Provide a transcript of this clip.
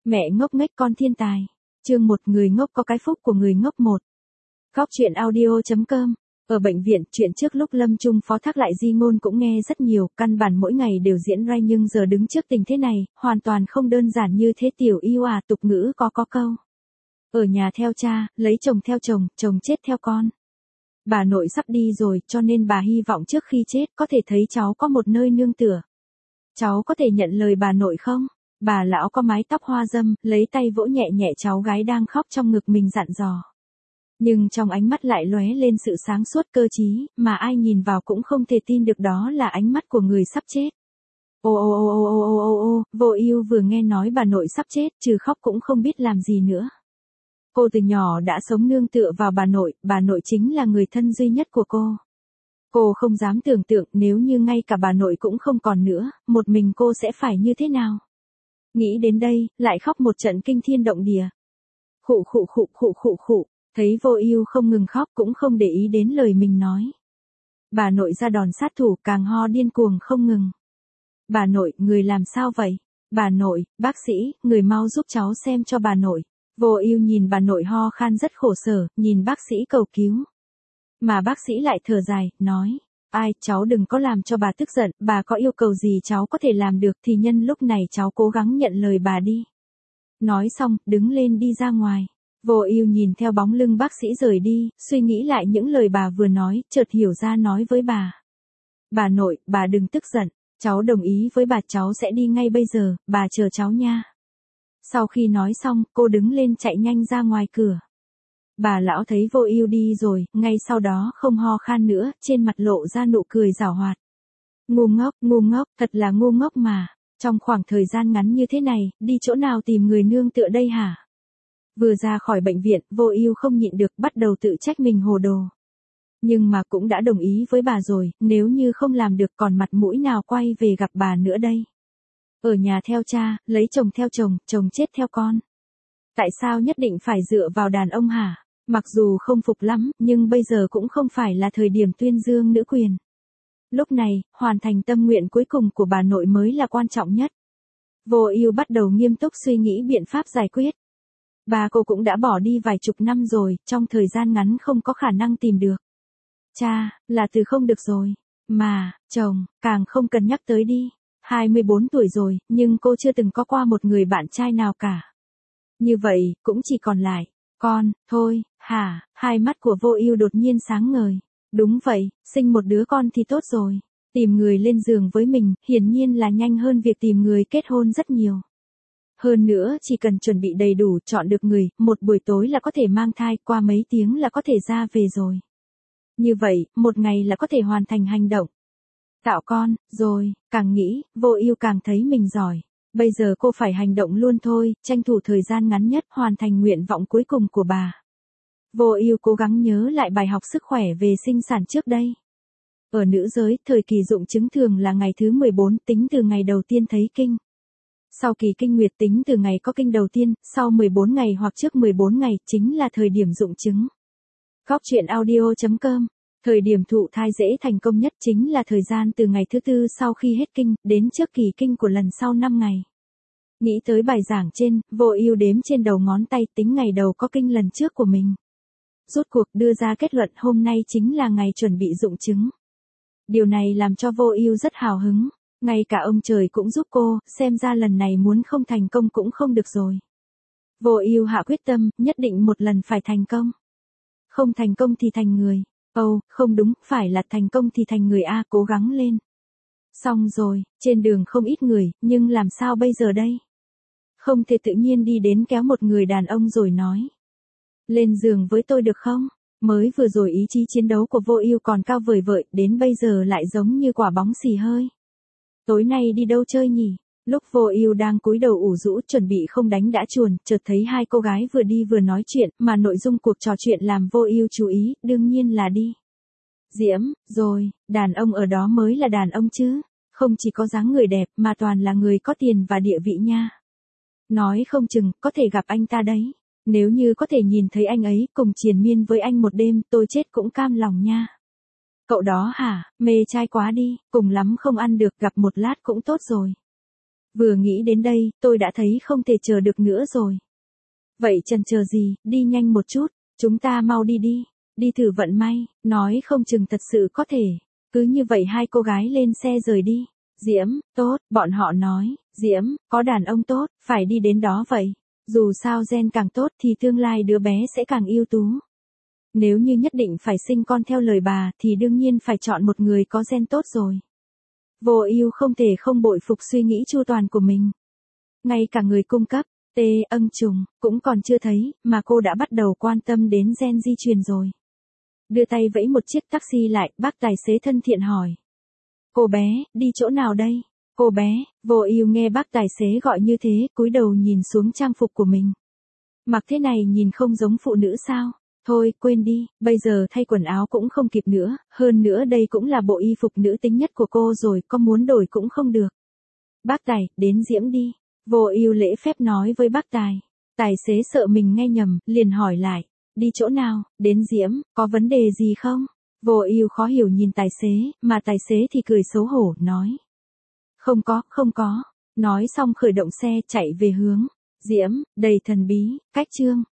Mẹ ngốc nghếch con thiên tài. Chương 1, người ngốc có cái phúc của người ngốc 1. Góc truyện audio.com. Ở bệnh viện, chuyện trước lúc Lâm Trung phó thác lại di ngôn cũng nghe rất nhiều, căn bản mỗi ngày đều diễn ra, nhưng giờ đứng trước tình thế này, hoàn toàn không đơn giản như thế. Tiểu yêu à, tục ngữ có câu. Ở nhà theo cha, lấy chồng theo chồng, chồng chết theo con. Bà nội sắp đi rồi, cho nên bà hy vọng trước khi chết có thể thấy cháu có một nơi nương tựa. Cháu có thể nhận lời bà nội không? Bà lão có mái tóc hoa dâm, lấy tay vỗ nhẹ nhẹ cháu gái đang khóc trong ngực mình dặn dò. Nhưng trong ánh mắt lại lóe lên sự sáng suốt cơ trí, mà ai nhìn vào cũng không thể tin được đó là ánh mắt của người sắp chết. Vô ưu vừa nghe nói bà nội sắp chết, trừ khóc cũng không biết làm gì nữa. Cô từ nhỏ đã sống nương tựa vào bà nội chính là người thân duy nhất của cô. Cô không dám tưởng tượng nếu như ngay cả bà nội cũng không còn nữa, một mình cô sẽ phải như thế nào. Nghĩ đến đây, lại khóc một trận kinh thiên động địa. Khụ. Thấy Vô Ưu không ngừng khóc cũng không để ý đến lời mình nói. Bà nội ra đòn sát thủ, càng ho điên cuồng không ngừng. Bà nội, người làm sao vậy? Bà nội, bác sĩ, người mau giúp cháu xem cho bà nội. Vô Ưu nhìn bà nội ho khan rất khổ sở, nhìn bác sĩ cầu cứu. Mà bác sĩ lại thở dài, nói. Ai, cháu đừng có làm cho bà tức giận, bà có yêu cầu gì cháu có thể làm được thì nhân lúc này cháu cố gắng nhận lời bà đi. Nói xong, đứng lên đi ra ngoài. Vô Ưu nhìn theo bóng lưng bác sĩ rời đi, suy nghĩ lại những lời bà vừa nói, chợt hiểu ra nói với bà. Bà nội, bà đừng tức giận, cháu đồng ý với bà, cháu sẽ đi ngay bây giờ, bà chờ cháu nha. Sau khi nói xong, cô đứng lên chạy nhanh ra ngoài cửa. Bà lão thấy Vô Ưu đi rồi, ngay sau đó không ho khan nữa, trên mặt lộ ra nụ cười giảo hoạt. Ngu ngốc, thật là ngu ngốc mà. Trong khoảng thời gian ngắn như thế này, đi chỗ nào tìm người nương tựa đây hả? Vừa ra khỏi bệnh viện, Vô Ưu không nhịn được, bắt đầu tự trách mình hồ đồ. Nhưng mà cũng đã đồng ý với bà rồi, nếu như không làm được còn mặt mũi nào quay về gặp bà nữa đây. Ở nhà theo cha, lấy chồng theo chồng, chồng chết theo con. Tại sao nhất định phải dựa vào đàn ông hả? Mặc dù không phục lắm, nhưng bây giờ cũng không phải là thời điểm tuyên dương nữ quyền. Lúc này, hoàn thành tâm nguyện cuối cùng của bà nội mới là quan trọng nhất. Vô Ưu bắt đầu nghiêm túc suy nghĩ biện pháp giải quyết. Bà cô cũng đã bỏ đi vài chục năm rồi, trong thời gian ngắn không có khả năng tìm được. Cha, là từ không được rồi. Mà, chồng, càng không cần nhắc tới đi. 24 tuổi rồi, nhưng cô chưa từng có qua một người bạn trai nào cả. Như vậy, cũng chỉ còn lại con, thôi, hả? Hai mắt của Vô Ưu đột nhiên sáng ngời. Đúng vậy, sinh một đứa con thì tốt rồi. Tìm người lên giường với mình, hiển nhiên là nhanh hơn việc tìm người kết hôn rất nhiều. Hơn nữa, chỉ cần chuẩn bị đầy đủ, chọn được người, một buổi tối là có thể mang thai, qua mấy tiếng là có thể ra về rồi. Như vậy, một ngày là có thể hoàn thành hành động. Tạo con, rồi, càng nghĩ, Vô Ưu càng thấy mình giỏi. Bây giờ cô phải hành động luôn thôi, tranh thủ thời gian ngắn nhất hoàn thành nguyện vọng cuối cùng của bà. Vô Ưu cố gắng nhớ lại bài học sức khỏe về sinh sản trước đây. Ở nữ giới, thời kỳ dụng trứng thường là ngày thứ 14, tính từ ngày đầu tiên thấy kinh. Sau kỳ kinh nguyệt tính từ ngày có kinh đầu tiên, sau 14 ngày hoặc trước 14 ngày, chính là thời điểm dụng trứng. Góc truyện audio.com. Thời điểm thụ thai dễ thành công nhất chính là thời gian từ ngày thứ 4 sau khi hết kinh, đến trước kỳ kinh của lần sau 5 ngày. Nghĩ tới bài giảng trên, Vô Ưu đếm trên đầu ngón tay tính ngày đầu có kinh lần trước của mình. Rốt cuộc đưa ra kết luận hôm nay chính là ngày chuẩn bị dụng trứng. Điều này làm cho Vô Ưu rất hào hứng. Ngay cả ông trời cũng giúp cô, xem ra lần này muốn không thành công cũng không được rồi. Vô Ưu hạ quyết tâm, nhất định một lần phải thành công. Không thành công thì thành người. Không đúng, phải là thành công thì thành người a, cố gắng lên. Xong rồi, trên đường không ít người, nhưng làm sao bây giờ đây? Không thể tự nhiên đi đến kéo một người đàn ông rồi nói. Lên giường với tôi được không? Mới vừa rồi ý chí chiến đấu của Vô Ưu còn cao vời vợi, đến bây giờ lại giống như quả bóng xì hơi. Tối nay đi đâu chơi nhỉ? Lúc Vô Ưu đang cúi đầu ủ rũ chuẩn bị không đánh đã chuồn, chợt thấy hai cô gái vừa đi vừa nói chuyện, mà nội dung cuộc trò chuyện làm Vô Ưu chú ý, đương nhiên là đi. Diễm, rồi, đàn ông ở đó mới là đàn ông chứ, không chỉ có dáng người đẹp mà toàn là người có tiền và địa vị nha. Nói không chừng, có thể gặp anh ta đấy. Nếu như có thể nhìn thấy anh ấy, cùng triền miên với anh một đêm, tôi chết cũng cam lòng nha. Cậu đó hả, mê trai quá đi, cùng lắm không ăn được, gặp một lát cũng tốt rồi. Vừa nghĩ đến đây, tôi đã thấy không thể chờ được nữa rồi. Vậy chần chờ gì, đi nhanh một chút, chúng ta mau đi đi, đi thử vận may, nói không chừng thật sự có thể. Cứ như vậy hai cô gái lên xe rời đi. Diễm, tốt, bọn họ nói, Diễm, có đàn ông tốt, phải đi đến đó vậy. Dù sao gen càng tốt thì tương lai đứa bé sẽ càng ưu tú. Nếu như nhất định phải sinh con theo lời bà thì đương nhiên phải chọn một người có gen tốt rồi. Vô Ưu không thể không bội phục suy nghĩ chu toàn của mình. Ngay cả người cung cấp, ân trùng, cũng còn chưa thấy, mà cô đã bắt đầu quan tâm đến gen di truyền rồi. Đưa tay vẫy một chiếc taxi lại, bác tài xế thân thiện hỏi. Cô bé, đi chỗ nào đây? Cô bé, Vô Ưu nghe bác tài xế gọi như thế, cúi đầu nhìn xuống trang phục của mình. Mặc thế này nhìn không giống phụ nữ sao? Thôi, quên đi, bây giờ thay quần áo cũng không kịp nữa, hơn nữa đây cũng là bộ y phục nữ tính nhất của cô rồi, có muốn đổi cũng không được. Bác Tài, đến Diễm đi. Vô Ưu lễ phép nói với bác Tài. Tài xế sợ mình nghe nhầm, liền hỏi lại, đi chỗ nào, đến Diễm, có vấn đề gì không? Vô Ưu khó hiểu nhìn tài xế, mà tài xế thì cười xấu hổ, nói. Không có. Nói xong khởi động xe chạy về hướng Diễm, đầy thần bí, cách Trương.